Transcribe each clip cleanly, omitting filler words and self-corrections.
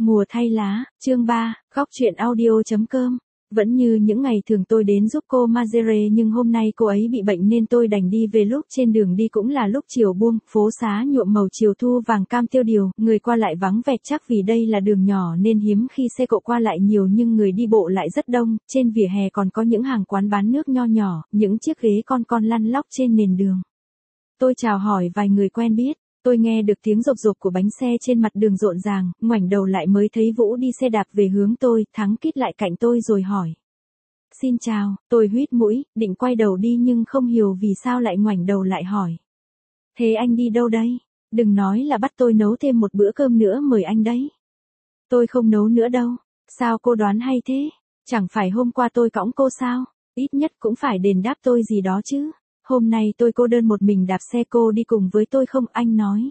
Mùa thay lá, chương 3, góc truyện audio.com. Vẫn như những ngày thường tôi đến giúp cô Marjorie nhưng hôm nay cô ấy bị bệnh nên tôi đành đi về, lúc trên đường đi cũng là lúc chiều buông, phố xá nhuộm màu chiều thu vàng cam tiêu điều, người qua lại vắng vẻ, chắc vì đây là đường nhỏ nên hiếm khi xe cộ qua lại nhiều nhưng người đi bộ lại rất đông, trên vỉa hè còn có những hàng quán bán nước nho nhỏ, những chiếc ghế con lăn lóc trên nền đường. Tôi chào hỏi vài người quen biết. Tôi nghe được tiếng rộp rộp của bánh xe trên mặt đường rộn ràng, ngoảnh đầu lại mới thấy Vũ đi xe đạp về hướng tôi, Thắng kít lại cạnh tôi rồi hỏi. Xin chào, tôi huýt mũi, định quay đầu đi nhưng không hiểu vì sao lại ngoảnh đầu lại hỏi. Thế anh đi đâu đây? Đừng nói là bắt tôi nấu thêm một bữa cơm nữa mời anh đấy. Tôi không nấu nữa đâu. Sao cô đoán hay thế? Chẳng phải hôm qua tôi cõng cô sao? Ít nhất cũng phải đền đáp tôi gì đó chứ. Hôm nay tôi cô đơn một mình đạp xe, cô đi cùng với tôi không? Anh nói.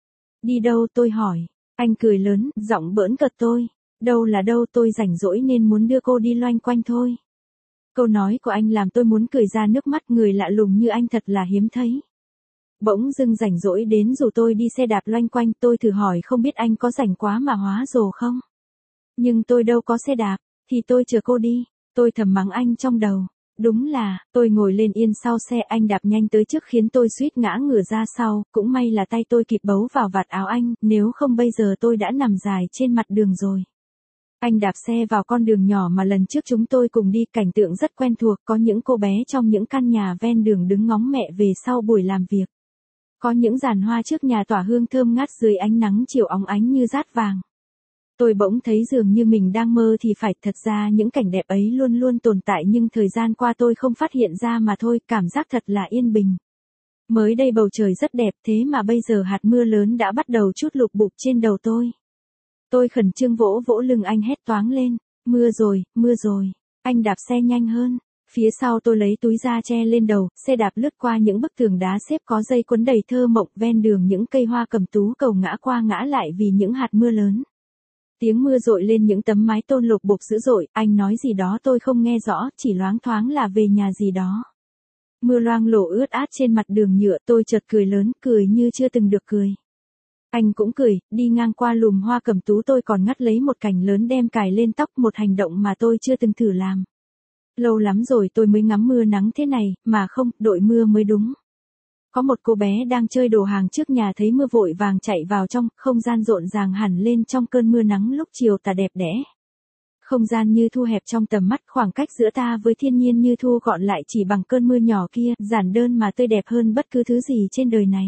Đi đâu? Tôi hỏi. Anh cười lớn, giọng bỡn cợt tôi. Đâu là đâu, tôi rảnh rỗi nên muốn đưa cô đi loanh quanh thôi. Câu nói của anh làm tôi muốn cười ra nước mắt, người lạ lùng như anh thật là hiếm thấy. Bỗng dưng rảnh rỗi đến rủ tôi đi xe đạp loanh quanh, tôi thử hỏi không biết anh có rảnh quá mà hóa rồ không? Nhưng tôi đâu có xe đạp, thì tôi chở cô đi, tôi thầm mắng anh trong đầu. Đúng là, tôi ngồi lên yên sau xe, anh đạp nhanh tới trước khiến tôi suýt ngã ngửa ra sau, cũng may là tay tôi kịp bấu vào vạt áo anh, nếu không bây giờ tôi đã nằm dài trên mặt đường rồi. Anh đạp xe vào con đường nhỏ mà lần trước chúng tôi cùng đi, cảnh tượng rất quen thuộc, có những cô bé trong những căn nhà ven đường đứng ngóng mẹ về sau buổi làm việc. Có những giàn hoa trước nhà tỏa hương thơm ngát dưới ánh nắng chiều óng ánh như dát vàng. Tôi bỗng thấy dường như mình đang mơ thì phải, thật ra những cảnh đẹp ấy luôn luôn tồn tại nhưng thời gian qua tôi không phát hiện ra mà thôi, cảm giác thật là yên bình. Mới đây bầu trời rất đẹp thế mà bây giờ hạt mưa lớn đã bắt đầu trút lục bục trên đầu tôi. Tôi khẩn trương vỗ vỗ lưng anh, hét toáng lên, mưa rồi, mưa rồi. Anh đạp xe nhanh hơn. Phía sau tôi lấy túi da che lên đầu, xe đạp lướt qua những bức tường đá xếp có dây quấn đầy thơ mộng, ven đường những cây hoa cẩm tú cầu ngã qua ngã lại vì những hạt mưa lớn. Tiếng mưa dội lên những tấm mái tôn lục bục dữ dội, anh nói gì đó tôi không nghe rõ, chỉ loáng thoáng là về nhà gì đó. Mưa loang lổ ướt át trên mặt đường nhựa, tôi chợt cười lớn, cười như chưa từng được cười. Anh cũng cười, đi ngang qua lùm hoa cẩm tú tôi còn ngắt lấy một cành lớn đem cài lên tóc, một hành động mà tôi chưa từng thử làm. Lâu lắm rồi tôi mới ngắm mưa nắng thế này, mà không, đội mưa mới đúng. Có một cô bé đang chơi đồ hàng trước nhà thấy mưa vội vàng chạy vào trong, không gian rộn ràng hẳn lên trong cơn mưa nắng lúc chiều tà đẹp đẽ. Không gian như thu hẹp trong tầm mắt, khoảng cách giữa ta với thiên nhiên như thu gọn lại chỉ bằng cơn mưa nhỏ kia, giản đơn mà tươi đẹp hơn bất cứ thứ gì trên đời này.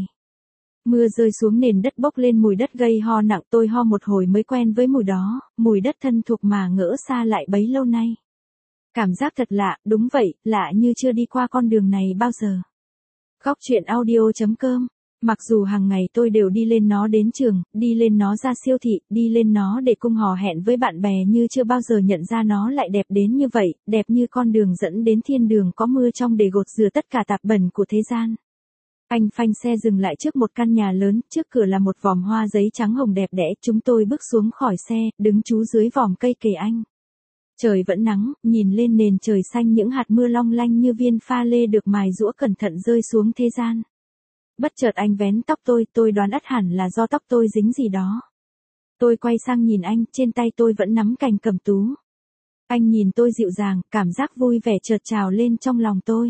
Mưa rơi xuống nền đất bốc lên mùi đất gây ho nặng, tôi ho một hồi mới quen với mùi đó, mùi đất thân thuộc mà ngỡ xa lại bấy lâu nay. Cảm giác thật lạ, đúng vậy, lạ như chưa đi qua con đường này bao giờ. Góc truyện audio.com. Mặc dù hàng ngày tôi đều đi lên nó đến trường, đi lên nó ra siêu thị, đi lên nó để cùng hò hẹn với bạn bè nhưng chưa bao giờ nhận ra nó lại đẹp đến như vậy, đẹp như con đường dẫn đến thiên đường có mưa trong để gột rửa tất cả tạp bẩn của thế gian. Anh phanh xe dừng lại trước một căn nhà lớn, trước cửa là một vòm hoa giấy trắng hồng đẹp đẽ, chúng tôi bước xuống khỏi xe, đứng trú dưới vòm cây kề anh. Trời vẫn nắng, nhìn lên nền trời xanh những hạt mưa long lanh như viên pha lê được mài giũa cẩn thận rơi xuống thế gian. Bất chợt anh vén tóc tôi đoán ắt hẳn là do tóc tôi dính gì đó. Tôi quay sang nhìn anh, trên tay tôi vẫn nắm cành cẩm tú. Anh nhìn tôi dịu dàng, cảm giác vui vẻ chợt trào lên trong lòng tôi.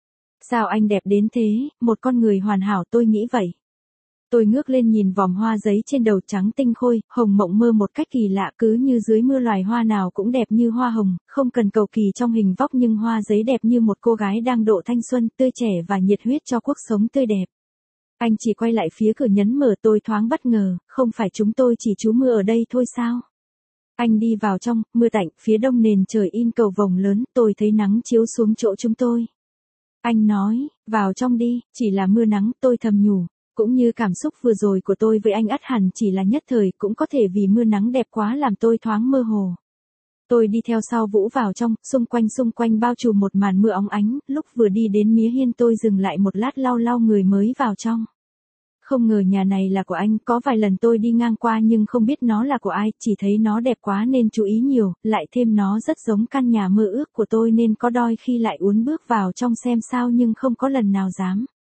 Sao anh đẹp đến thế, một con người hoàn hảo, tôi nghĩ vậy. Tôi ngước lên nhìn vòm hoa giấy trên đầu trắng tinh khôi, hồng mộng mơ một cách kỳ lạ, cứ như dưới mưa loài hoa nào cũng đẹp như hoa hồng, không cần cầu kỳ trong hình vóc nhưng hoa giấy đẹp như một cô gái đang độ thanh xuân, tươi trẻ và nhiệt huyết cho cuộc sống tươi đẹp. Anh chỉ quay lại phía cửa nhấn mở, tôi thoáng bất ngờ, không phải chúng tôi chỉ trú mưa ở đây thôi sao? Anh đi vào trong, mưa tạnh, phía đông nền trời in cầu vồng lớn, tôi thấy nắng chiếu xuống chỗ chúng tôi. Anh nói, vào trong đi, chỉ là mưa nắng, tôi thầm nhủ. Cũng như cảm xúc vừa rồi của tôi với anh ắt hẳn chỉ là nhất thời, cũng có thể vì mưa nắng đẹp quá làm tôi thoáng mơ hồ. Tôi đi theo sau Vũ vào trong, xung quanh bao trùm một màn mưa óng ánh, lúc vừa đi đến mía hiên tôi dừng lại một lát lau người mới vào trong. Không ngờ nhà này là của anh, có vài lần tôi đi ngang qua nhưng không biết nó là của ai, chỉ thấy nó đẹp quá nên chú ý nhiều, lại thêm nó rất giống căn nhà mơ ước của tôi nên có đôi khi lại uốn bước vào trong xem sao nhưng không có lần nào dám.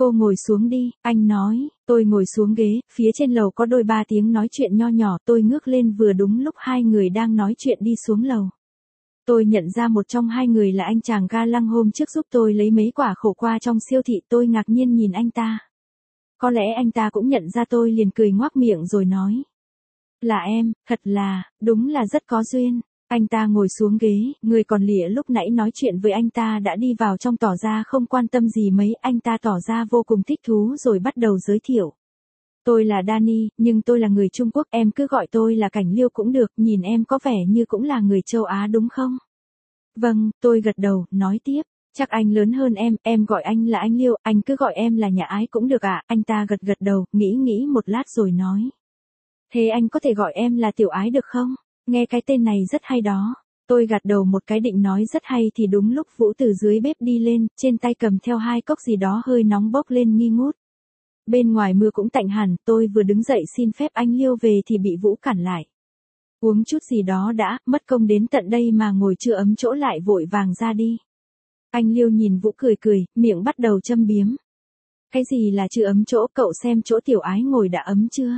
Cô ngồi xuống đi, anh nói, tôi ngồi xuống ghế, phía trên lầu có đôi ba tiếng nói chuyện nho nhỏ, tôi ngước lên vừa đúng lúc hai người đang nói chuyện đi xuống lầu. Tôi nhận ra một trong hai người là anh chàng ga lăng hôm trước giúp tôi lấy mấy quả khổ qua trong siêu thị, tôi ngạc nhiên nhìn anh ta. Có lẽ anh ta cũng nhận ra tôi liền cười ngoác miệng rồi nói. Là em, thật là, đúng là rất có duyên. Anh ta ngồi xuống ghế, người còn lịa lúc nãy nói chuyện với anh ta đã đi vào trong tỏ ra không quan tâm gì mấy, anh ta tỏ ra vô cùng thích thú rồi bắt đầu giới thiệu. Tôi là Danny, nhưng tôi là người Trung Quốc, em cứ gọi tôi là Cảnh Liêu cũng được, nhìn em có vẻ như cũng là người châu Á đúng không? Vâng, tôi gật đầu, nói tiếp. Chắc anh lớn hơn em gọi anh là anh Liêu, anh cứ gọi em là Nhà Ái cũng được ạ, anh ta gật đầu, nghĩ một lát rồi nói. Thế anh có thể gọi em là Tiểu Ái được không? Nghe cái tên này rất hay đó. Tôi gật đầu một cái định nói rất hay thì đúng lúc Vũ từ dưới bếp đi lên, trên tay cầm theo hai cốc gì đó hơi nóng bốc lên nghi ngút. Bên ngoài mưa cũng tạnh hẳn, tôi vừa đứng dậy xin phép anh Liêu về thì bị Vũ cản lại. Uống chút gì đó đã, mất công đến tận đây mà ngồi chưa ấm chỗ lại vội vàng ra đi. Anh Liêu nhìn Vũ cười, miệng bắt đầu châm biếm. Cái gì là chưa ấm chỗ, cậu xem chỗ Tiểu Ái ngồi đã ấm chưa?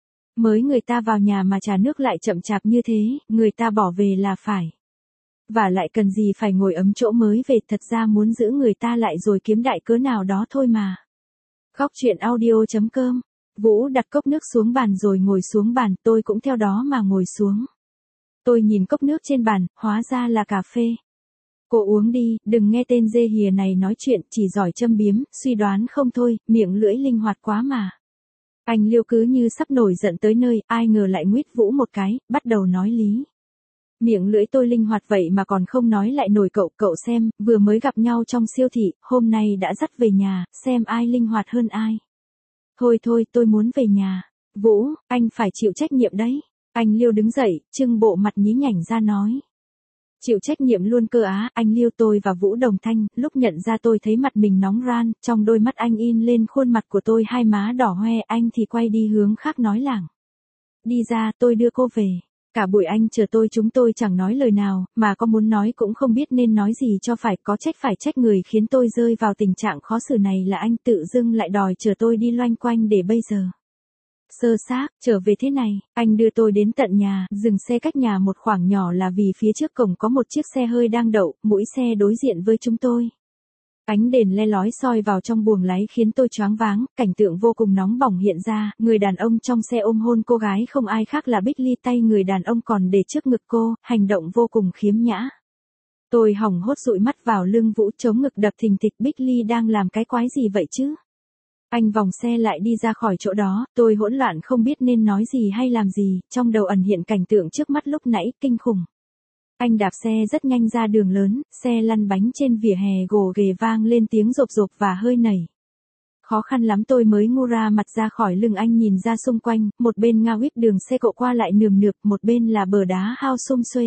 Mới người ta vào nhà mà trà nước lại chậm chạp như thế, người ta bỏ về là phải. Và lại cần gì phải ngồi ấm chỗ mới về, thật ra muốn giữ người ta lại rồi kiếm đại cớ nào đó thôi mà. Góc chuyện audio.com. Vũ đặt cốc nước xuống bàn rồi ngồi xuống bàn, tôi cũng theo đó mà ngồi xuống. Tôi nhìn cốc nước trên bàn, hóa ra là cà phê. Cô uống đi, đừng nghe tên dê hìa này nói chuyện, chỉ giỏi châm biếm, suy đoán không thôi, miệng lưỡi linh hoạt quá mà. Anh Liêu cứ như sắp nổi giận tới nơi, ai ngờ lại nguyết Vũ một cái, bắt đầu nói lý. Miệng lưỡi tôi linh hoạt vậy mà còn không nói lại nổi cậu xem, vừa mới gặp nhau trong siêu thị, hôm nay đã dắt về nhà, xem ai linh hoạt hơn ai. Thôi, tôi muốn về nhà. Vũ, anh phải chịu trách nhiệm đấy. Anh Liêu đứng dậy, trưng bộ mặt nhí nhảnh ra nói. Chịu trách nhiệm luôn cơ á, anh Liêu. Tôi và Vũ đồng thanh, lúc nhận ra tôi thấy mặt mình nóng ran, trong đôi mắt anh in lên khuôn mặt của tôi hai má đỏ hoe, anh thì quay đi hướng khác nói lảng. Đi ra, tôi đưa cô về. Cả buổi anh chờ chúng tôi chẳng nói lời nào, mà có muốn nói cũng không biết nên nói gì cho phải, có phải trách người khiến tôi rơi vào tình trạng khó xử này là anh, tự dưng lại đòi chờ tôi đi loanh quanh để bây giờ. Sơ xác, trở về thế này, anh đưa tôi đến tận nhà, dừng xe cách nhà một khoảng nhỏ là vì phía trước cổng có một chiếc xe hơi đang đậu, mũi xe đối diện với chúng tôi. Ánh đèn le lói soi vào trong buồng lái khiến tôi choáng váng, cảnh tượng vô cùng nóng bỏng hiện ra, người đàn ông trong xe ôm hôn cô gái không ai khác là Bích Ly, tay người đàn ông còn để trước ngực cô, hành động vô cùng khiếm nhã. Tôi hỏng hốt dụi mắt vào lưng Vũ, chống ngực đập thình thịch, Bích Ly đang làm cái quái gì vậy chứ? Anh vòng xe lại đi ra khỏi chỗ đó, tôi hỗn loạn không biết nên nói gì hay làm gì, trong đầu ẩn hiện cảnh tượng trước mắt lúc nãy, kinh khủng. Anh đạp xe rất nhanh ra đường lớn, xe lăn bánh trên vỉa hè gồ ghề vang lên tiếng rộp rộp và hơi nảy. Khó khăn lắm tôi mới ngu ra mặt ra khỏi lưng anh, nhìn ra xung quanh, một bên ngao íp đường xe cộ qua lại nườm nượp, một bên là bờ đá hao sum xuê.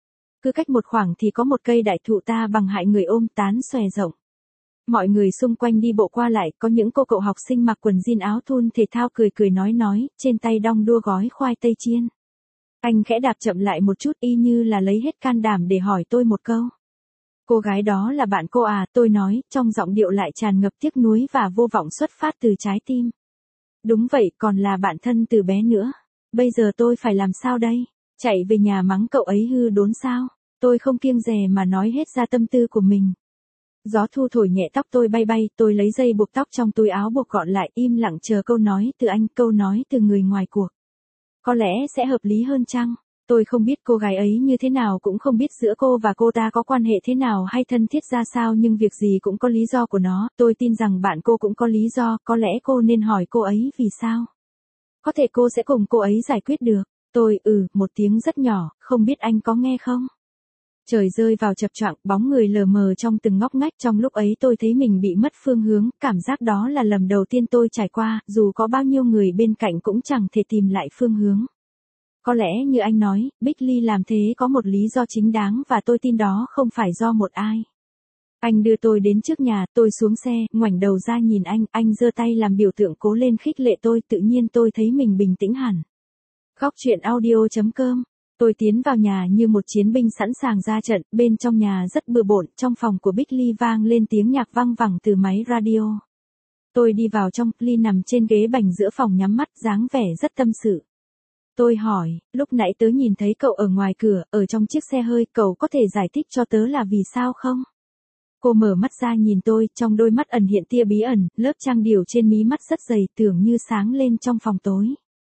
Cứ cách một khoảng thì có một cây đại thụ ta bằng hại người ôm tán xòe rộng. Mọi người xung quanh đi bộ qua lại, có những cô cậu học sinh mặc quần jean áo thun thể thao cười nói, trên tay đong đua gói khoai tây chiên. Anh khẽ đạp chậm lại một chút y như là lấy hết can đảm để hỏi tôi một câu. Cô gái đó là bạn cô à, tôi nói, trong giọng điệu lại tràn ngập tiếc nuối và vô vọng xuất phát từ trái tim. Đúng vậy, còn là bạn thân từ bé nữa. Bây giờ tôi phải làm sao đây? Chạy về nhà mắng cậu ấy hư đốn sao? Tôi không kiêng dè mà nói hết ra tâm tư của mình. Gió thu thổi nhẹ tóc tôi bay, tôi lấy dây buộc tóc trong túi áo buộc gọn lại, im lặng chờ câu nói từ anh, câu nói từ người ngoài cuộc. Có lẽ sẽ hợp lý hơn chăng? Tôi không biết cô gái ấy như thế nào, cũng không biết giữa cô và cô ta có quan hệ thế nào hay thân thiết ra sao, nhưng việc gì cũng có lý do của nó, tôi tin rằng bạn cô cũng có lý do, có lẽ cô nên hỏi cô ấy vì sao. Có thể cô sẽ cùng cô ấy giải quyết được. Tôi, một tiếng rất nhỏ, không biết anh có nghe không? Trời rơi vào chập choạng, bóng người lờ mờ trong từng ngóc ngách, trong lúc ấy tôi thấy mình bị mất phương hướng, cảm giác đó là lần đầu tiên tôi trải qua, dù có bao nhiêu người bên cạnh cũng chẳng thể tìm lại phương hướng. Có lẽ như anh nói, Bích Ly làm thế có một lý do chính đáng và tôi tin đó không phải do một ai. Anh đưa tôi đến trước nhà, tôi xuống xe, ngoảnh đầu ra nhìn anh giơ tay làm biểu tượng cố lên khích lệ tôi, tự nhiên tôi thấy mình bình tĩnh hẳn. Góc chuyện audio.com. Tôi tiến vào nhà như một chiến binh sẵn sàng ra trận, bên trong nhà rất bừa bộn, trong phòng của Bích Ly vang lên tiếng nhạc văng vẳng từ máy radio. Tôi đi vào trong, Ly nằm trên ghế bành giữa phòng nhắm mắt, dáng vẻ rất tâm sự. Tôi hỏi, lúc nãy tớ nhìn thấy cậu ở ngoài cửa, ở trong chiếc xe hơi, cậu có thể giải thích cho tớ là vì sao không? Cô mở mắt ra nhìn tôi, trong đôi mắt ẩn hiện tia bí ẩn, lớp trang điểm trên mí mắt rất dày, tưởng như sáng lên trong phòng tối.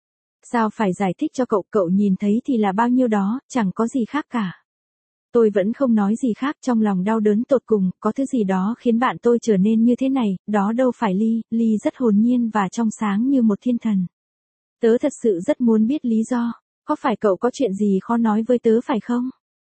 Sao phải giải thích cho cậu, cậu nhìn thấy thì là bao nhiêu đó, chẳng có gì khác cả. Tôi vẫn không nói gì khác, trong lòng đau đớn tột cùng, có thứ gì đó khiến bạn tôi trở nên như thế này, đó đâu phải Ly, Ly rất hồn nhiên và trong sáng như một thiên thần. Tớ thật sự rất muốn biết lý do, có phải cậu có chuyện gì khó nói với tớ phải không?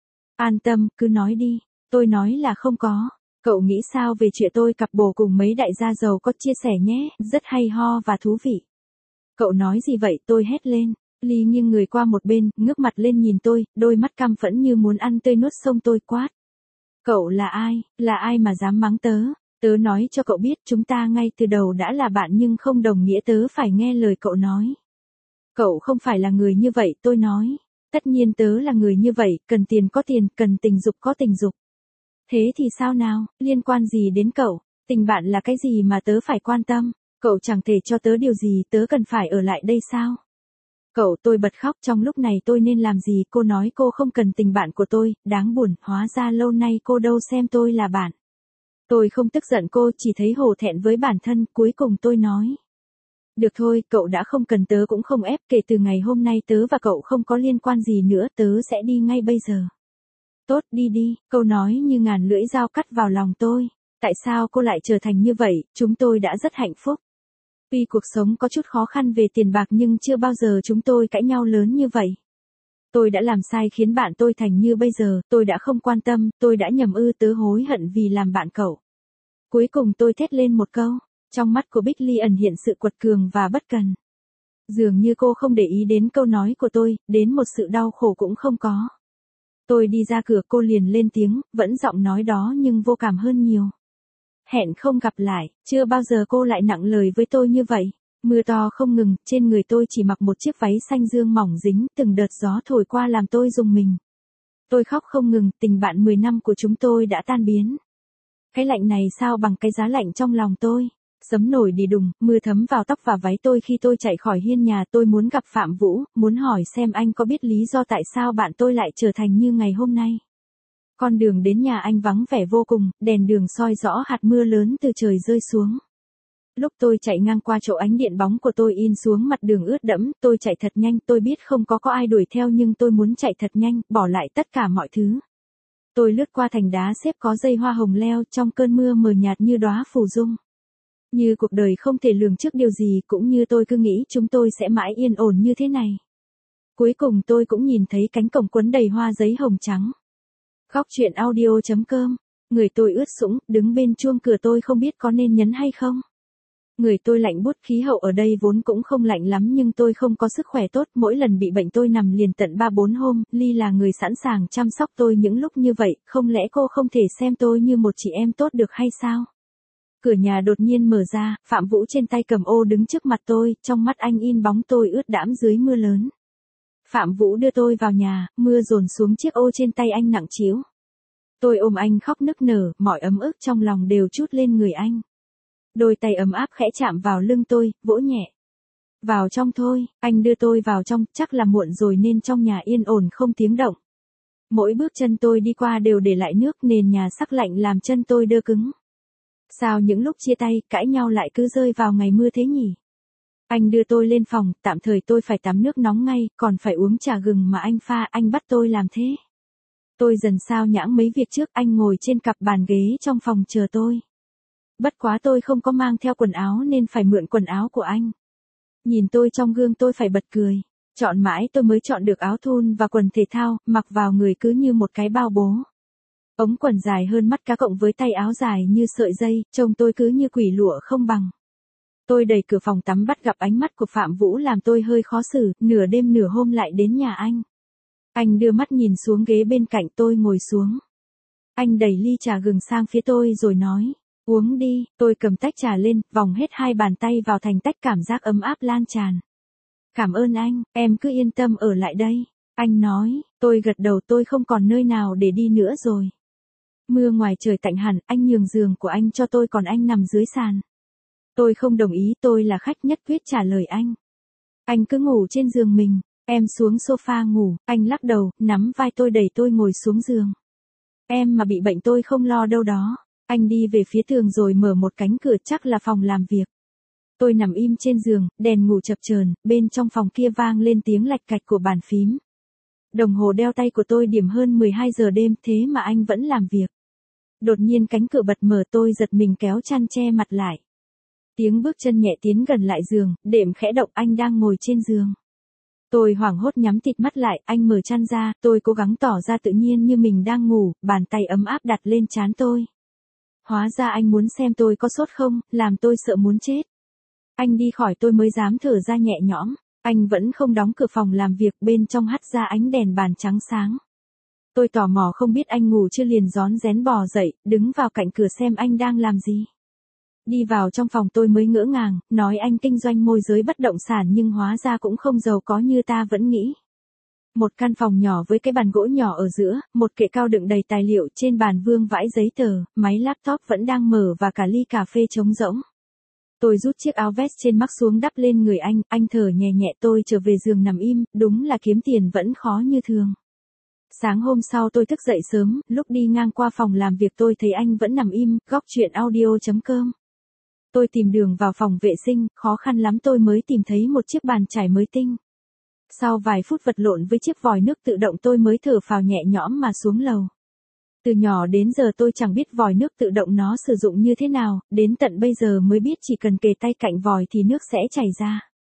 An tâm, cứ nói đi, tôi nói là không có. Cậu nghĩ sao về chuyện tôi cặp bồ cùng mấy đại gia giàu có chia sẻ nhé, rất hay ho và thú vị. Cậu nói gì vậy, tôi hét lên. Ly nghiêng người qua một bên, ngước mặt lên nhìn tôi, đôi mắt căm phẫn như muốn ăn tươi nuốt sống tôi quát. Cậu là ai mà dám mắng tớ? Tớ nói cho cậu biết chúng ta ngay từ đầu đã là bạn nhưng không đồng nghĩa tớ phải nghe lời cậu nói. Cậu không phải là người như vậy, tôi nói. Tất nhiên tớ là người như vậy, cần tiền có tiền, cần tình dục có tình dục. Thế thì sao nào, liên quan gì đến cậu? Tình bạn là cái gì mà tớ phải quan tâm? Cậu chẳng thể cho tớ điều gì, tớ cần phải ở lại đây sao? Cậu, tôi bật khóc, trong lúc này tôi nên làm gì? Cô nói cô không cần tình bạn của tôi, đáng buồn, hóa ra lâu nay cô đâu xem tôi là bạn. Tôi không tức giận cô, chỉ thấy hổ thẹn với bản thân, cuối cùng tôi nói. Được thôi, cậu đã không cần tớ cũng không ép, kể từ ngày hôm nay tớ và cậu không có liên quan gì nữa, tớ sẽ đi ngay bây giờ. Tốt, đi đi, câu nói như ngàn lưỡi dao cắt vào lòng tôi. Tại sao cô lại trở thành như vậy, chúng tôi đã rất hạnh phúc. Tuy cuộc sống có chút khó khăn về tiền bạc nhưng chưa bao giờ chúng tôi cãi nhau lớn như vậy. Tôi đã làm sai khiến bạn tôi thành như bây giờ, tôi đã không quan tâm, tôi đã nhầm tớ hối hận vì làm bạn cậu. Cuối cùng tôi thét lên một câu, trong mắt của Bích Ly ẩn hiện sự quật cường và bất cần. Dường như cô không để ý đến câu nói của tôi, đến một sự đau khổ cũng không có. Tôi đi ra cửa cô liền lên tiếng, vẫn giọng nói đó nhưng vô cảm hơn nhiều. Hẹn không gặp lại, chưa bao giờ cô lại nặng lời với tôi như vậy. Mưa to không ngừng, trên người tôi chỉ mặc một chiếc váy xanh dương mỏng dính, từng đợt gió thổi qua làm tôi rùng mình. Tôi khóc không ngừng, tình bạn 10 năm của chúng tôi đã tan biến. Cái lạnh này sao bằng cái giá lạnh trong lòng tôi. Sấm nổi đi đùng, mưa thấm vào tóc và váy tôi khi tôi chạy khỏi hiên nhà. Tôi muốn gặp Phạm Vũ, muốn hỏi xem anh có biết lý do tại sao bạn tôi lại trở thành như ngày hôm nay. Con đường đến nhà anh vắng vẻ vô cùng, đèn đường soi rõ hạt mưa lớn từ trời rơi xuống. Lúc tôi chạy ngang qua chỗ ánh điện bóng của tôi in xuống mặt đường ướt đẫm, tôi chạy thật nhanh, tôi biết không có ai đuổi theo nhưng tôi muốn chạy thật nhanh, bỏ lại tất cả mọi thứ. Tôi lướt qua thành đá xếp có dây hoa hồng leo trong cơn mưa mờ nhạt như đóa phù dung. Như cuộc đời không thể lường trước điều gì cũng như tôi cứ nghĩ chúng tôi sẽ mãi yên ổn như thế này. Cuối cùng tôi cũng nhìn thấy cánh cổng quấn đầy hoa giấy hồng trắng. Khóc chuyện audio.com, người tôi ướt sũng, đứng bên chuông cửa tôi không biết có nên nhấn hay không. Người tôi lạnh buốt, khí hậu ở đây vốn cũng không lạnh lắm nhưng tôi không có sức khỏe tốt, mỗi lần bị bệnh tôi nằm liền tận 3-4 hôm, Ly là người sẵn sàng chăm sóc tôi những lúc như vậy, không lẽ cô không thể xem tôi như một chị em tốt được hay sao? Cửa nhà đột nhiên mở ra, Phạm Vũ trên tay cầm ô đứng trước mặt tôi, trong mắt anh in bóng tôi ướt đẫm dưới mưa lớn. Phạm Vũ đưa tôi vào nhà, mưa dồn xuống chiếc ô trên tay anh nặng trĩu. Tôi ôm anh khóc nức nở, mọi ấm ức trong lòng đều trút lên người anh. Đôi tay ấm áp khẽ chạm vào lưng tôi, vỗ nhẹ. Vào trong thôi, anh đưa tôi vào trong, chắc là muộn rồi nên trong nhà yên ổn không tiếng động. Mỗi bước chân tôi đi qua đều để lại nước, nền nhà sắc lạnh làm chân tôi đơ cứng. Sao những lúc chia tay, cãi nhau lại cứ rơi vào ngày mưa thế nhỉ? Anh đưa tôi lên phòng, tạm thời tôi phải tắm nước nóng ngay, còn phải uống trà gừng mà anh pha, anh bắt tôi làm thế. Tôi dần sao nhãng mấy việc trước, anh ngồi trên cặp bàn ghế trong phòng chờ tôi. Bất quá tôi không có mang theo quần áo nên phải mượn quần áo của anh. Nhìn tôi trong gương tôi phải bật cười. Chọn mãi tôi mới chọn được áo thun và quần thể thao, mặc vào người cứ như một cái bao bố. Ống quần dài hơn mắt cá cộng với tay áo dài như sợi dây, trông tôi cứ như quỷ lụa không bằng. Tôi đẩy cửa phòng tắm bắt gặp ánh mắt của Phạm Vũ làm tôi hơi khó xử, nửa đêm nửa hôm lại đến nhà anh. Anh đưa mắt nhìn xuống ghế bên cạnh tôi ngồi xuống. Anh đẩy ly trà gừng sang phía tôi rồi nói, uống đi, tôi cầm tách trà lên, vòng hết hai bàn tay vào thành tách cảm giác ấm áp lan tràn. Cảm ơn anh, em cứ yên tâm ở lại đây. Anh nói, tôi gật đầu tôi không còn nơi nào để đi nữa rồi. Mưa ngoài trời tạnh hẳn, anh nhường giường của anh cho tôi còn anh nằm dưới sàn. Tôi không đồng ý, tôi là khách nhất quyết trả lời anh. Anh cứ ngủ trên giường mình, em xuống sofa ngủ, anh lắc đầu, nắm vai tôi đẩy tôi ngồi xuống giường. Em mà bị bệnh tôi không lo đâu đó. Anh đi về phía tường rồi mở một cánh cửa, chắc là phòng làm việc. Tôi nằm im trên giường, đèn ngủ chập chờn, bên trong phòng kia vang lên tiếng lạch cạch của bàn phím. Đồng hồ đeo tay của tôi điểm hơn 12 giờ đêm, thế mà anh vẫn làm việc. Đột nhiên cánh cửa bật mở, tôi giật mình kéo chăn che mặt lại. Tiếng bước chân nhẹ tiến gần lại giường, đệm khẽ động, anh đang ngồi trên giường. Tôi hoảng hốt nhắm tịt mắt lại, anh mở chăn ra, tôi cố gắng tỏ ra tự nhiên như mình đang ngủ, bàn tay ấm áp đặt lên trán tôi. Hóa ra anh muốn xem tôi có sốt không, làm tôi sợ muốn chết. Anh đi khỏi tôi mới dám thở ra nhẹ nhõm, anh vẫn không đóng cửa phòng làm việc, bên trong hắt ra ánh đèn bàn trắng sáng. Tôi tò mò không biết anh ngủ chưa liền rón rén bò dậy, đứng vào cạnh cửa xem anh đang làm gì. Đi vào trong phòng tôi mới ngỡ ngàng, nói anh kinh doanh môi giới bất động sản nhưng hóa ra cũng không giàu có như ta vẫn nghĩ. Một căn phòng nhỏ với cái bàn gỗ nhỏ ở giữa, một kệ cao đựng đầy tài liệu, trên bàn vương vãi giấy tờ, máy laptop vẫn đang mở và cả ly cà phê trống rỗng. Tôi rút chiếc áo vest trên mắc xuống đắp lên người anh thở nhẹ nhẹ, tôi trở về giường nằm im, đúng là kiếm tiền vẫn khó như thường. Sáng hôm sau tôi thức dậy sớm, lúc đi ngang qua phòng làm việc tôi thấy anh vẫn nằm im, góc chuyện audio.com. Tôi tìm đường vào phòng vệ sinh, khó khăn lắm tôi mới tìm thấy một chiếc bàn chải mới tinh. Sau vài phút vật lộn với chiếc vòi nước tự động tôi mới thở phào nhẹ nhõm mà xuống lầu. Từ nhỏ đến giờ tôi chẳng biết vòi nước tự động nó sử dụng như thế nào, đến tận bây giờ mới biết chỉ cần kề tay cạnh vòi thì nước sẽ chảy ra.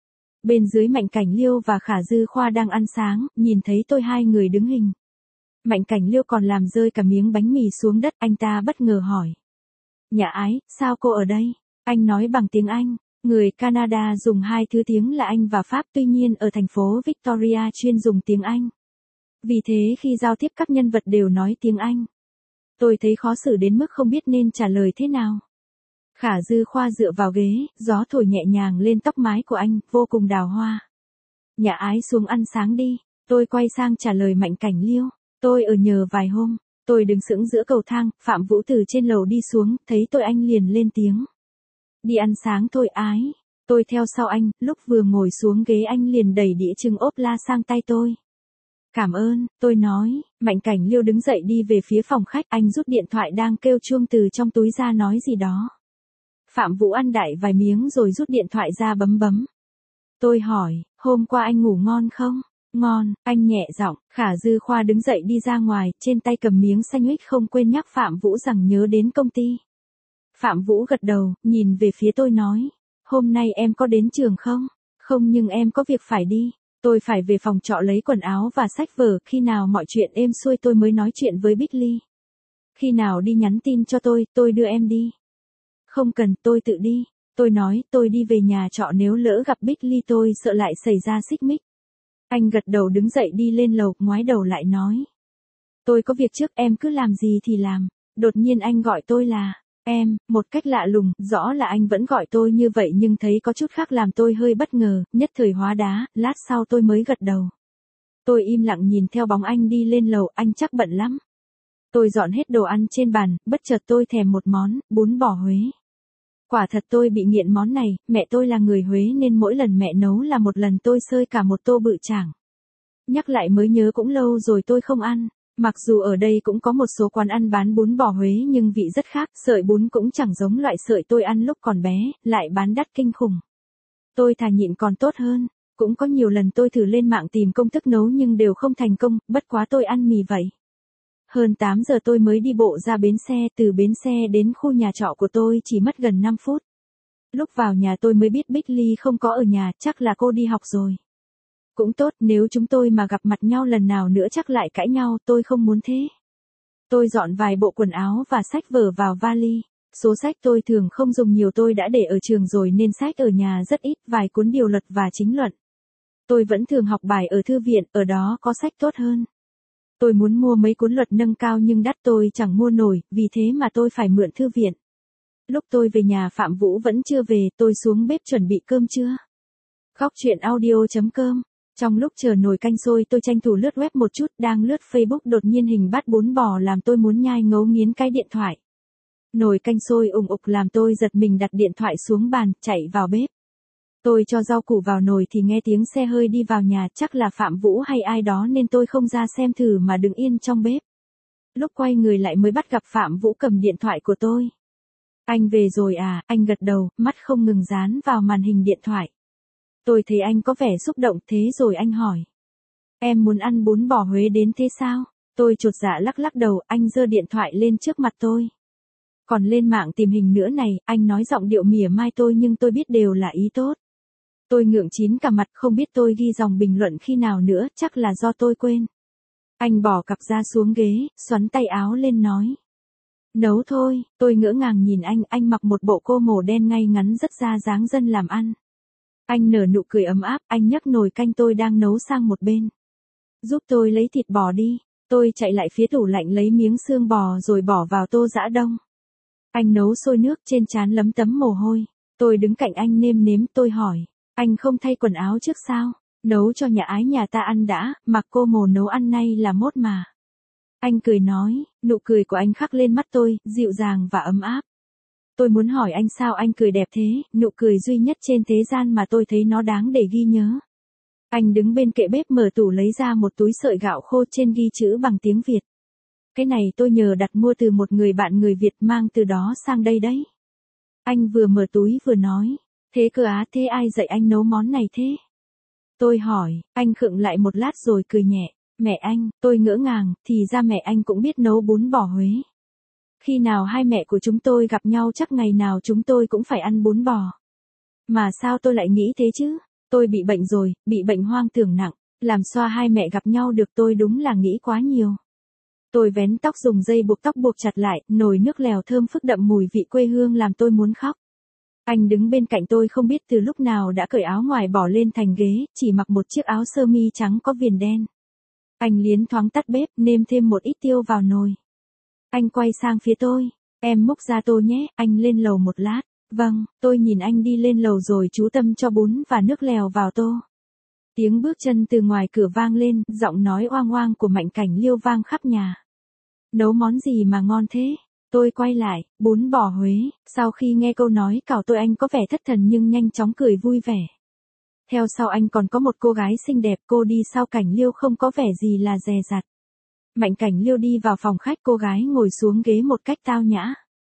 Bên dưới Mạnh Cảnh Liêu và Khả Dư Khoa đang ăn sáng, nhìn thấy tôi hai người đứng hình. Mạnh Cảnh Liêu còn làm rơi cả miếng bánh mì xuống đất, anh ta bất ngờ hỏi. Nhã Ái, sao cô ở đây? Anh nói bằng tiếng Anh. Người Canada dùng hai thứ tiếng là Anh và Pháp, tuy nhiên ở thành phố Victoria chuyên dùng tiếng Anh. Vì thế khi giao tiếp các nhân vật đều nói tiếng Anh. Tôi thấy khó xử đến mức không biết nên trả lời thế nào. Khả Dư Khoa dựa vào ghế, gió thổi nhẹ nhàng lên tóc mái của anh, vô cùng đào hoa. Nhã Ái xuống ăn sáng đi. Tôi quay sang trả lời Mạnh Cảnh Liêu. Tôi ở nhờ vài hôm. Tôi đứng sững giữa cầu thang, Phạm Vũ từ trên lầu đi xuống, thấy tôi anh liền lên tiếng. Đi ăn sáng thôi Ái. Tôi theo sau anh, lúc vừa ngồi xuống ghế anh liền đẩy đĩa trứng ốp la sang tay tôi. Cảm ơn, tôi nói. Mạnh Cảnh Liêu đứng dậy đi về phía phòng khách, anh rút điện thoại đang kêu chuông từ trong túi ra nói gì đó. Phạm Vũ ăn đại vài miếng rồi rút điện thoại ra bấm bấm. Tôi hỏi, hôm qua anh ngủ ngon không? Ngon, anh nhẹ giọng. Khả Dư Khoa đứng dậy đi ra ngoài, trên tay cầm miếng sandwich không quên nhắc Phạm Vũ rằng nhớ đến công ty. Phạm Vũ gật đầu, nhìn về phía tôi nói. Hôm nay em có đến trường không? Không, nhưng em có việc phải đi. Tôi phải về phòng trọ lấy quần áo và sách vở, khi nào mọi chuyện êm xuôi tôi mới nói chuyện với Bích. Khi nào đi nhắn tin cho tôi đưa em đi. Không cần, tôi tự đi. Tôi nói, tôi đi về nhà trọ, nếu lỡ gặp Bích tôi sợ lại xảy ra xích mích. Anh gật đầu đứng dậy đi lên lầu, ngoái đầu lại nói. Tôi có việc trước, em cứ làm gì thì làm. Đột nhiên anh gọi tôi là em, một cách lạ lùng, rõ là anh vẫn gọi tôi như vậy nhưng thấy có chút khác làm tôi hơi bất ngờ, nhất thời hóa đá, lát sau tôi mới gật đầu. Tôi im lặng nhìn theo bóng anh đi lên lầu, anh chắc bận lắm. Tôi dọn hết đồ ăn trên bàn, bất chợt tôi thèm một món, bún bò Huế. Quả thật tôi bị nghiện món này, mẹ tôi là người Huế nên mỗi lần mẹ nấu là một lần tôi xơi cả một tô bự chảng. Nhắc lại mới nhớ cũng lâu rồi tôi không ăn. Mặc dù ở đây cũng có một số quán ăn bán bún bò Huế nhưng vị rất khác, sợi bún cũng chẳng giống loại sợi tôi ăn lúc còn bé, lại bán đắt kinh khủng. Tôi thà nhịn còn tốt hơn. Cũng có nhiều lần tôi thử lên mạng tìm công thức nấu nhưng đều không thành công, bất quá tôi ăn mì vậy. Hơn 8 giờ tôi mới đi bộ ra bến xe, từ bến xe đến khu nhà trọ của tôi chỉ mất gần 5 phút. Lúc vào nhà tôi mới biết Bích không có ở nhà, chắc là cô đi học rồi. Cũng tốt, nếu chúng tôi mà gặp mặt nhau lần nào nữa chắc lại cãi nhau, tôi không muốn thế. Tôi dọn vài bộ quần áo và sách vở vào vali. Số sách tôi thường không dùng nhiều tôi đã để ở trường rồi nên sách ở nhà rất ít, vài cuốn điều luật và chính luận. Tôi vẫn thường học bài ở thư viện, ở đó có sách tốt hơn. Tôi muốn mua mấy cuốn luật nâng cao nhưng đắt tôi chẳng mua nổi, vì thế mà tôi phải mượn thư viện. Lúc tôi về nhà Phạm Vũ vẫn chưa về, tôi xuống bếp chuẩn bị cơm trưa. Góc chuyện audio.com. Trong lúc chờ nồi canh sôi tôi tranh thủ lướt web một chút, đang lướt Facebook đột nhiên hình bát bún bò làm tôi muốn nhai ngấu nghiến cái điện thoại. Nồi canh sôi ùng ục làm tôi giật mình đặt điện thoại xuống bàn, chạy vào bếp. Tôi cho rau củ vào nồi thì nghe tiếng xe hơi đi vào nhà, chắc là Phạm Vũ hay ai đó nên tôi không ra xem thử mà đứng yên trong bếp. Lúc quay người lại mới bắt gặp Phạm Vũ cầm điện thoại của tôi. Anh về rồi à, anh gật đầu, mắt không ngừng dán vào màn hình điện thoại. Tôi thấy anh có vẻ xúc động thế rồi anh hỏi. Em muốn ăn bún bò Huế đến thế sao? Tôi chột dạ lắc lắc đầu, anh giơ điện thoại lên trước mặt tôi. Còn lên mạng tìm hình nữa này, anh nói giọng điệu mỉa mai tôi nhưng tôi biết đều là ý tốt. Tôi ngượng chín cả mặt, không biết tôi ghi dòng bình luận khi nào nữa, chắc là do tôi quên. Anh bỏ cặp ra xuống ghế, xoắn tay áo lên nói. Nấu thôi, tôi ngỡ ngàng nhìn anh mặc một bộ cô màu đen ngay ngắn rất ra dáng dân làm ăn. Anh nở nụ cười ấm áp, anh nhấc nồi canh tôi đang nấu sang một bên. Giúp tôi lấy thịt bò đi, tôi chạy lại phía tủ lạnh lấy miếng xương bò rồi bỏ vào tô giã đông. Anh nấu sôi nước trên trán lấm tấm mồ hôi, tôi đứng cạnh anh nêm nếm tôi hỏi, anh không thay quần áo trước sao? Nấu cho nhà ái nhà ta ăn đã, mặc cô mồ nấu ăn nay là mốt mà. Anh cười nói, nụ cười của anh khắc lên mắt tôi, dịu dàng và ấm áp. Tôi muốn hỏi anh sao anh cười đẹp thế, nụ cười duy nhất trên thế gian mà tôi thấy nó đáng để ghi nhớ. Anh đứng bên kệ bếp mở tủ lấy ra một túi sợi gạo khô trên ghi chữ bằng tiếng Việt. Cái này tôi nhờ đặt mua từ một người bạn người Việt mang từ đó sang đây đấy. Anh vừa mở túi vừa nói, thế cơ á, thế ai dạy anh nấu món này thế? Tôi hỏi, anh khựng lại một lát rồi cười nhẹ, mẹ anh, tôi ngỡ ngàng, thì ra mẹ anh cũng biết nấu bún bò Huế. Khi nào hai mẹ của chúng tôi gặp nhau chắc ngày nào chúng tôi cũng phải ăn bún bò. Mà sao tôi lại nghĩ thế chứ? Tôi bị bệnh rồi, bị bệnh hoang tưởng nặng, làm sao hai mẹ gặp nhau được tôi đúng là nghĩ quá nhiều. Tôi vén tóc dùng dây buộc tóc buộc chặt lại, nồi nước lèo thơm phức đậm mùi vị quê hương làm tôi muốn khóc. Anh đứng bên cạnh tôi không biết từ lúc nào đã cởi áo ngoài bỏ lên thành ghế, chỉ mặc một chiếc áo sơ mi trắng có viền đen. Anh liến thoáng tắt bếp, nêm thêm một ít tiêu vào nồi. Anh quay sang phía tôi, em múc ra tô nhé, anh lên lầu một lát. Vâng, tôi nhìn anh đi lên lầu rồi chú tâm cho bún và nước lèo vào tô. Tiếng bước chân từ ngoài cửa vang lên, giọng nói oang oang của Mạnh Cảnh Liêu vang khắp nhà. Nấu món gì mà ngon thế? Tôi quay lại, bún bò Huế, sau khi nghe câu nói cào tôi anh có vẻ thất thần nhưng nhanh chóng cười vui vẻ. Theo sau anh còn có một cô gái xinh đẹp, cô đi sau Cảnh Liêu không có vẻ gì là dè dặt. Mạnh Cảnh Liêu đi vào phòng khách, cô gái ngồi xuống ghế một cách tao nhã.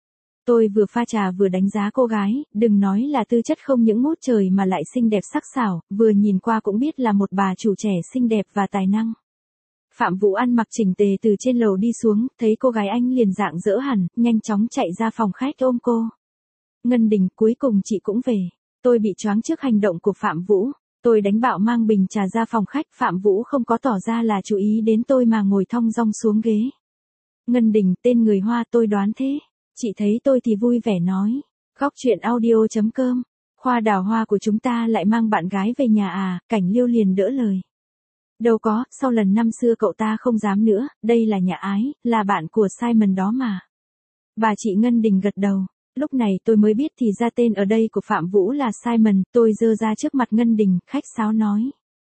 Tôi vừa pha trà vừa đánh giá cô gái, đừng nói là tư chất không những ngút trời mà lại xinh đẹp sắc sảo, vừa nhìn qua cũng biết là một bà chủ trẻ xinh đẹp và tài năng. Phạm Vũ ăn mặc chỉnh tề từ trên lầu đi xuống, thấy cô gái anh liền rạng rỡ hẳn, nhanh chóng chạy ra phòng khách ôm cô. Ngân Đình, cuối cùng chị cũng về. Tôi bị choáng trước hành động của Phạm Vũ. Tôi đánh bạo mang bình trà ra phòng khách, Phạm Vũ không có tỏ ra là chú ý đến tôi mà ngồi thong dong xuống ghế. Ngân Đình, tên người Hoa tôi đoán thế. Chị thấy tôi thì vui vẻ nói. Góc chuyện audio.com. Khoa Đào Hoa của chúng ta lại mang bạn gái về nhà à, Cảnh Liêu liền đỡ lời. Đâu có, sau lần năm xưa cậu ta không dám nữa, đây là nhà ái, là bạn của Simon đó mà. Bà chị Ngân Đình gật đầu. Lúc này tôi mới biết thì ra tên ở đây của Phạm Vũ là Simon, tôi giơ ra trước mặt Ngân Đình, khách sáo nói.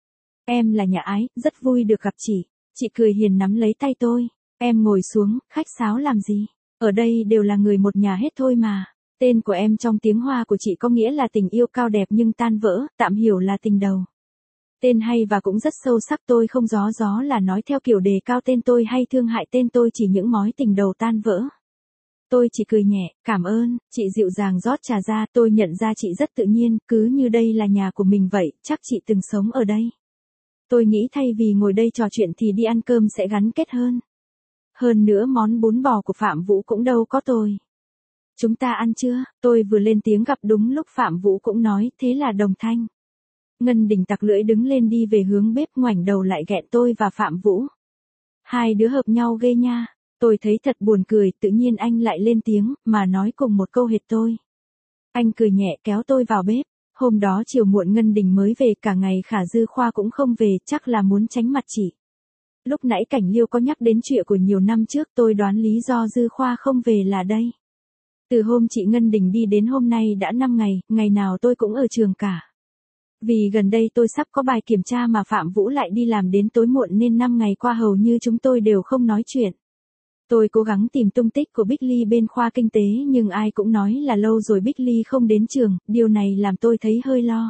Em là nhà ái, rất vui được gặp chị. Chị cười hiền nắm lấy tay tôi. Em ngồi xuống, khách sáo làm gì? Ở đây đều là người một nhà hết thôi mà. Tên của em trong tiếng Hoa của chị có nghĩa là tình yêu cao đẹp nhưng tan vỡ, tạm hiểu là tình đầu. Tên hay và cũng rất sâu sắc, tôi không gió là nói theo kiểu đề cao tên tôi hay thương hại tên tôi, chỉ những mối tình đầu tan vỡ. Tôi chỉ cười nhẹ, cảm ơn, chị dịu dàng rót trà ra, tôi nhận ra chị rất tự nhiên, cứ như đây là nhà của mình vậy, chắc chị từng sống ở đây. Tôi nghĩ thay vì ngồi đây trò chuyện thì đi ăn cơm sẽ gắn kết hơn. Hơn nữa món bún bò của Phạm Vũ cũng đâu có tồi. Chúng ta ăn chưa? Tôi vừa lên tiếng gặp đúng lúc Phạm Vũ cũng nói, thế là đồng thanh. Ngân Đình tặc lưỡi đứng lên đi về hướng bếp, ngoảnh đầu lại ghẹn tôi và Phạm Vũ. Hai đứa hợp nhau ghê nha. Tôi thấy thật buồn cười, tự nhiên anh lại lên tiếng, mà nói cùng một câu hệt tôi. Anh cười nhẹ kéo tôi vào bếp. Hôm đó chiều muộn Ngân Đình mới về, cả ngày Khả Dư Khoa cũng không về, chắc là muốn tránh mặt chị. Lúc nãy Cảnh Liêu có nhắc đến chuyện của nhiều năm trước, tôi đoán lý do Dư Khoa không về là đây. Từ hôm chị Ngân Đình đi đến hôm nay đã 5 ngày, ngày nào tôi cũng ở trường cả. Vì gần đây tôi sắp có bài kiểm tra mà Phạm Vũ lại đi làm đến tối muộn nên 5 ngày qua hầu như chúng tôi đều không nói chuyện. Tôi cố gắng tìm tung tích của Bích Ly bên khoa kinh tế nhưng ai cũng nói là lâu rồi Bích Ly không đến trường, điều này làm tôi thấy hơi lo.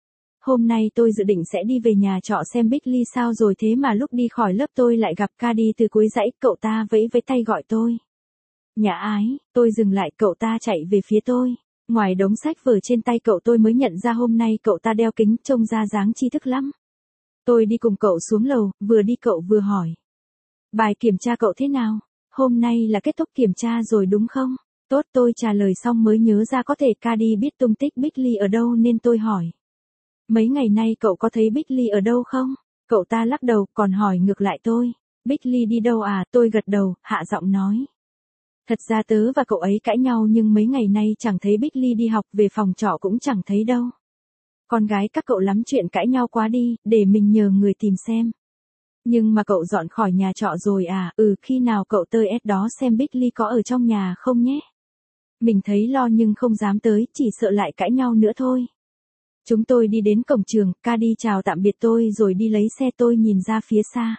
Hôm nay tôi dự định sẽ đi về nhà trọ xem Bích Ly sao rồi thế mà lúc đi khỏi lớp tôi lại gặp Cady từ cuối dãy, cậu ta vẫy với tay gọi tôi. Nhã Ái, tôi dừng lại, cậu ta chạy về phía tôi. Ngoài đống sách vở trên tay cậu tôi mới nhận ra hôm nay cậu ta đeo kính, trông ra dáng tri thức lắm. Tôi đi cùng cậu xuống lầu, vừa đi cậu vừa hỏi. Bài kiểm tra cậu thế nào? Hôm nay là kết thúc kiểm tra rồi đúng không? Tốt, tôi trả lời xong mới nhớ ra có thể Cady biết tung tích Bích Ly ở đâu nên tôi hỏi. Mấy ngày nay cậu có thấy Bích Ly ở đâu không? Cậu ta lắc đầu, còn hỏi ngược lại tôi. Bích Ly đi đâu à? Tôi gật đầu, hạ giọng nói. Thật ra tớ và cậu ấy cãi nhau nhưng mấy ngày nay chẳng thấy Bích Ly đi học, về phòng trọ cũng chẳng thấy đâu. Con gái các cậu lắm chuyện cãi nhau quá đi, để mình nhờ người tìm xem. Nhưng mà cậu dọn khỏi nhà trọ rồi à? Khi nào cậu tới đó xem Bích Ly có ở trong nhà không nhé? Mình thấy lo nhưng không dám tới, chỉ sợ lại cãi nhau nữa thôi. Chúng tôi đi đến cổng trường, Cady chào tạm biệt tôi rồi đi lấy xe, tôi nhìn ra phía xa.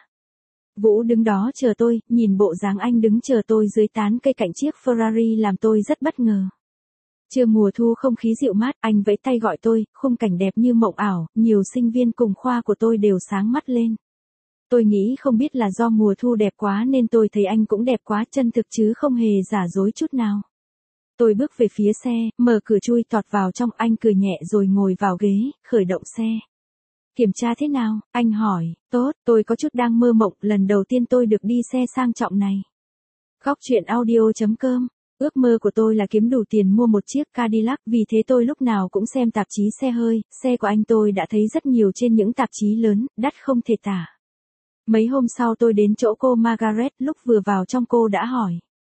Vũ đứng đó chờ tôi, nhìn bộ dáng anh đứng chờ tôi dưới tán cây cạnh chiếc Ferrari làm tôi rất bất ngờ. Trưa mùa thu không khí dịu mát, anh vẫy tay gọi tôi, khung cảnh đẹp như mộng ảo, nhiều sinh viên cùng khoa của tôi đều sáng mắt lên. Tôi nghĩ không biết là do mùa thu đẹp quá nên tôi thấy anh cũng đẹp quá, chân thực chứ không hề giả dối chút nào. Tôi bước về phía xe, mở cửa chui tọt vào trong, anh cười nhẹ rồi ngồi vào ghế, khởi động xe. Kiểm tra thế nào? Anh hỏi. Tốt, tôi có chút đang mơ mộng, lần đầu tiên tôi được đi xe sang trọng này. Góc truyện audio.com. Ước mơ của tôi là kiếm đủ tiền mua một chiếc Cadillac, vì thế tôi lúc nào cũng xem tạp chí xe hơi, xe của anh tôi đã thấy rất nhiều trên những tạp chí lớn, đắt không thể tả. Mấy hôm sau tôi đến chỗ cô Margaret, lúc vừa vào trong cô đã hỏi.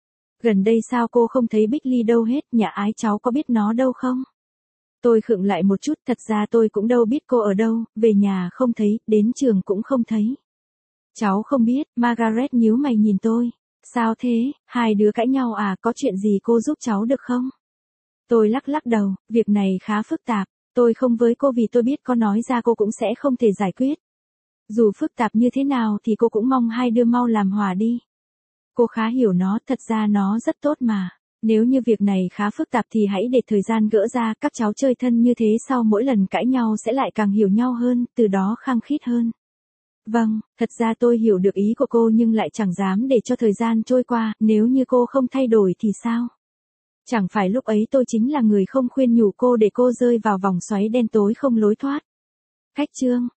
Gần đây sao cô không thấy Bích Ly đâu hết, Nhã Ái cháu có biết nó đâu không? Tôi khựng lại một chút, thật ra tôi cũng đâu biết cô ở đâu, về nhà không thấy, đến trường cũng không thấy. Cháu không biết, Margaret nhíu mày nhìn tôi. Sao thế, hai đứa cãi nhau à, có chuyện gì cô giúp cháu được không? Tôi lắc đầu, việc này khá phức tạp, tôi không với cô vì tôi biết có nói ra cô cũng sẽ không thể giải quyết. Dù phức tạp như thế nào thì cô cũng mong hai đứa mau làm hòa đi. Cô khá hiểu nó, thật ra nó rất tốt mà. Nếu như việc này khá phức tạp thì hãy để thời gian gỡ ra, các cháu chơi thân như thế sau mỗi lần cãi nhau sẽ lại càng hiểu nhau hơn, từ đó khăng khít hơn. Vâng, thật ra tôi hiểu được ý của cô nhưng lại chẳng dám để cho thời gian trôi qua, nếu như cô không thay đổi thì sao? Chẳng phải lúc ấy tôi chính là người không khuyên nhủ cô để cô rơi vào vòng xoáy đen tối không lối thoát. Cách chương